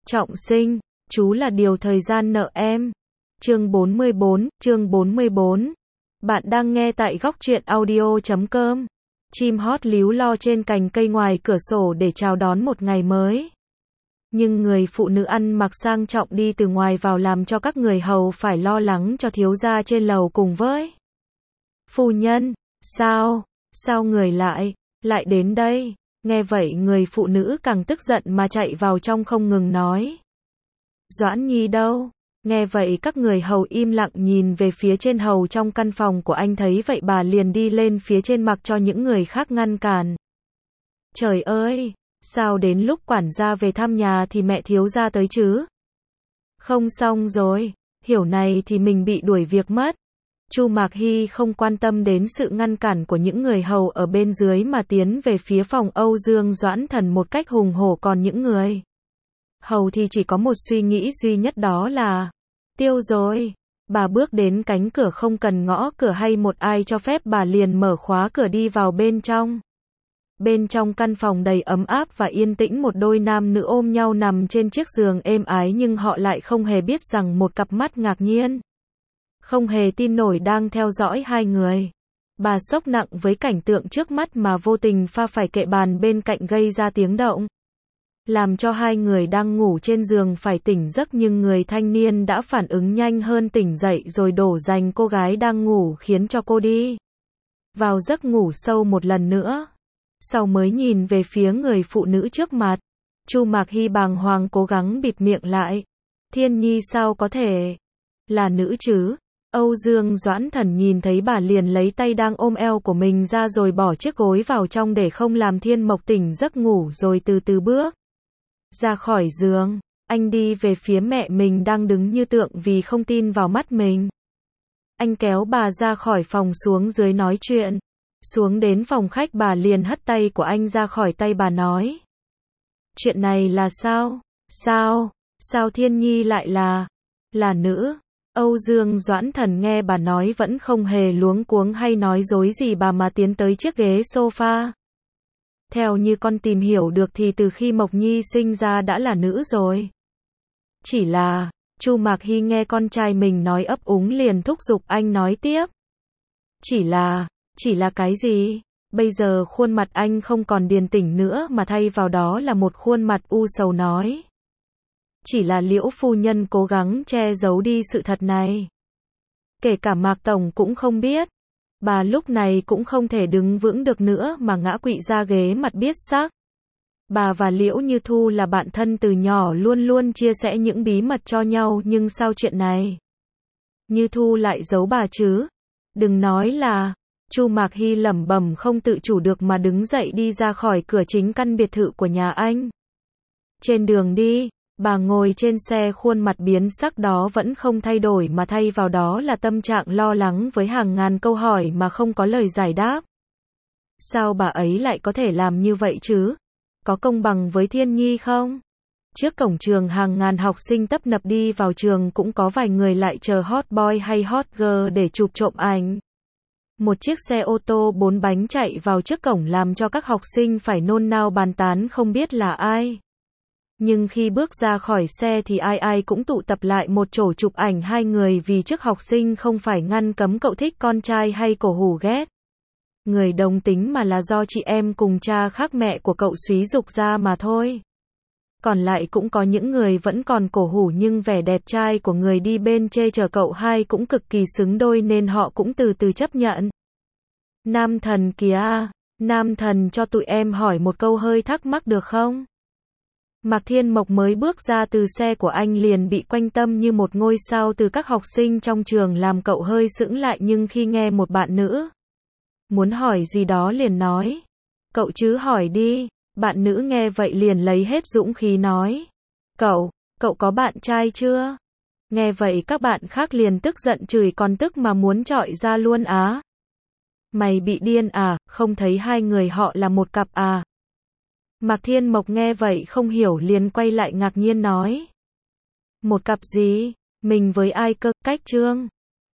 Trọng sinh, chú là điều thời gian nợ em. Chương 44. Bạn đang nghe tại góc truyện audio.com. Chim hót líu lo trên cành cây ngoài cửa sổ để chào đón một ngày mới. Nhưng người phụ nữ ăn mặc sang trọng đi từ ngoài vào làm cho các người hầu phải lo lắng cho thiếu gia trên lầu cùng với. Phu nhân, sao người lại đến đây? Nghe vậy người phụ nữ càng tức giận mà chạy vào trong không ngừng nói. Doãn Nhi đâu? Nghe vậy các người hầu im lặng nhìn về phía trên hầu trong căn phòng của anh, thấy vậy bà liền đi lên phía trên mặc cho những người khác ngăn cản. Trời ơi, sao đến lúc quản gia về thăm nhà thì mẹ thiếu gia tới chứ? Không xong rồi, hiểu này thì mình bị đuổi việc mất. Chu Mạc Hy không quan tâm đến sự ngăn cản của những người hầu ở bên dưới mà tiến về phía phòng Âu Dương Doãn Thần một cách hùng hổ, còn những người hầu thì chỉ có một suy nghĩ duy nhất, đó là tiêu rồi. Bà bước đến cánh cửa không cần gõ cửa hay một ai cho phép, bà liền mở khóa cửa đi vào bên trong. Bên trong căn phòng đầy ấm áp và yên tĩnh, một đôi nam nữ ôm nhau nằm trên chiếc giường êm ái, nhưng họ lại không hề biết rằng một cặp mắt ngạc nhiên, không hề tin nổi đang theo dõi hai người. Bà sốc nặng với cảnh tượng trước mắt mà vô tình pha phải kệ bàn bên cạnh gây ra tiếng động, làm cho hai người đang ngủ trên giường phải tỉnh giấc, nhưng người thanh niên đã phản ứng nhanh hơn, tỉnh dậy rồi đổ dành cô gái đang ngủ, khiến cho cô đi vào giấc ngủ sâu một lần nữa. Sau mới nhìn về phía người phụ nữ trước mặt, Chu Mạc Hy bàng hoàng cố gắng bịt miệng lại. Thiên Nhi sao có thể là nữ chứ? Âu Dương Doãn Thần nhìn thấy bà liền lấy tay đang ôm eo của mình ra rồi bỏ chiếc gối vào trong để không làm Thiên Mộc tỉnh giấc ngủ, rồi từ từ bước ra khỏi giường. Anh đi về phía mẹ mình đang đứng như tượng vì không tin vào mắt mình. Anh kéo bà ra khỏi phòng xuống dưới nói chuyện. Xuống đến phòng khách, bà liền hất tay của anh ra khỏi tay bà nói. Chuyện này là sao? Sao Thiên Nhi lại là nữ? Âu Dương Doãn Thần nghe bà nói vẫn không hề luống cuống hay nói dối gì bà, mà tiến tới chiếc ghế sofa. Theo như con tìm hiểu được thì từ khi Mộc Nhi sinh ra đã là nữ rồi. Chỉ là, Chu Mạc Hy nghe con trai mình nói ấp úng liền thúc giục anh nói tiếp. Chỉ là cái gì? Bây giờ khuôn mặt anh không còn điềm tĩnh nữa mà thay vào đó là một khuôn mặt u sầu nói. Chỉ là Liễu phu nhân cố gắng che giấu đi sự thật này. Kể cả Mạc Tổng cũng không biết. Bà lúc này cũng không thể đứng vững được nữa mà ngã quỵ ra ghế, mặt biết sắc. Bà và Liễu Như Thu là bạn thân từ nhỏ, luôn luôn chia sẻ những bí mật cho nhau, nhưng sao chuyện này Như Thu lại giấu bà chứ? Đừng nói là. Chu Mạc Hy lẩm bẩm không tự chủ được mà đứng dậy đi ra khỏi cửa chính căn biệt thự của nhà anh. Trên đường đi, bà ngồi trên xe, khuôn mặt biến sắc đó vẫn không thay đổi, mà thay vào đó là tâm trạng lo lắng với hàng ngàn câu hỏi mà không có lời giải đáp. Sao bà ấy lại có thể làm như vậy chứ? Có công bằng với Thiên Nhi không? Trước cổng trường hàng ngàn học sinh tấp nập đi vào trường, cũng có vài người lại chờ hot boy hay hot girl để chụp trộm ảnh. Một chiếc xe ô tô 4 bánh chạy vào trước cổng làm cho các học sinh phải nôn nao bàn tán không biết là ai. Nhưng khi bước ra khỏi xe thì ai cũng tụ tập lại một chỗ chụp ảnh hai người, vì trước học sinh không phải ngăn cấm cậu thích con trai hay cổ hủ ghét người đồng tính, mà là do chị em cùng cha khác mẹ của cậu xúy giục ra mà thôi. Còn lại cũng có những người vẫn còn cổ hủ, nhưng vẻ đẹp trai của người đi bên chê chở cậu hai cũng cực kỳ xứng đôi nên họ cũng từ từ chấp nhận. Nam thần kìa, Nam thần cho tụi em hỏi một câu hơi thắc mắc được không? Mạc Thiên Mộc mới bước ra từ xe của anh liền bị quanh tâm như một ngôi sao từ các học sinh trong trường, làm cậu hơi sững lại, nhưng khi nghe một bạn nữ muốn hỏi gì đó liền nói. Cậu chứ hỏi đi. Bạn nữ nghe vậy liền lấy hết dũng khí nói. Cậu có bạn trai chưa? Nghe vậy các bạn khác liền tức giận chửi còn tức mà muốn chọi ra luôn á. Mày bị điên à, không thấy hai người họ là một cặp à? Mạc Thiên Mộc nghe vậy không hiểu liền quay lại ngạc nhiên nói. Một cặp gì? Mình với ai cơ? Cách Trương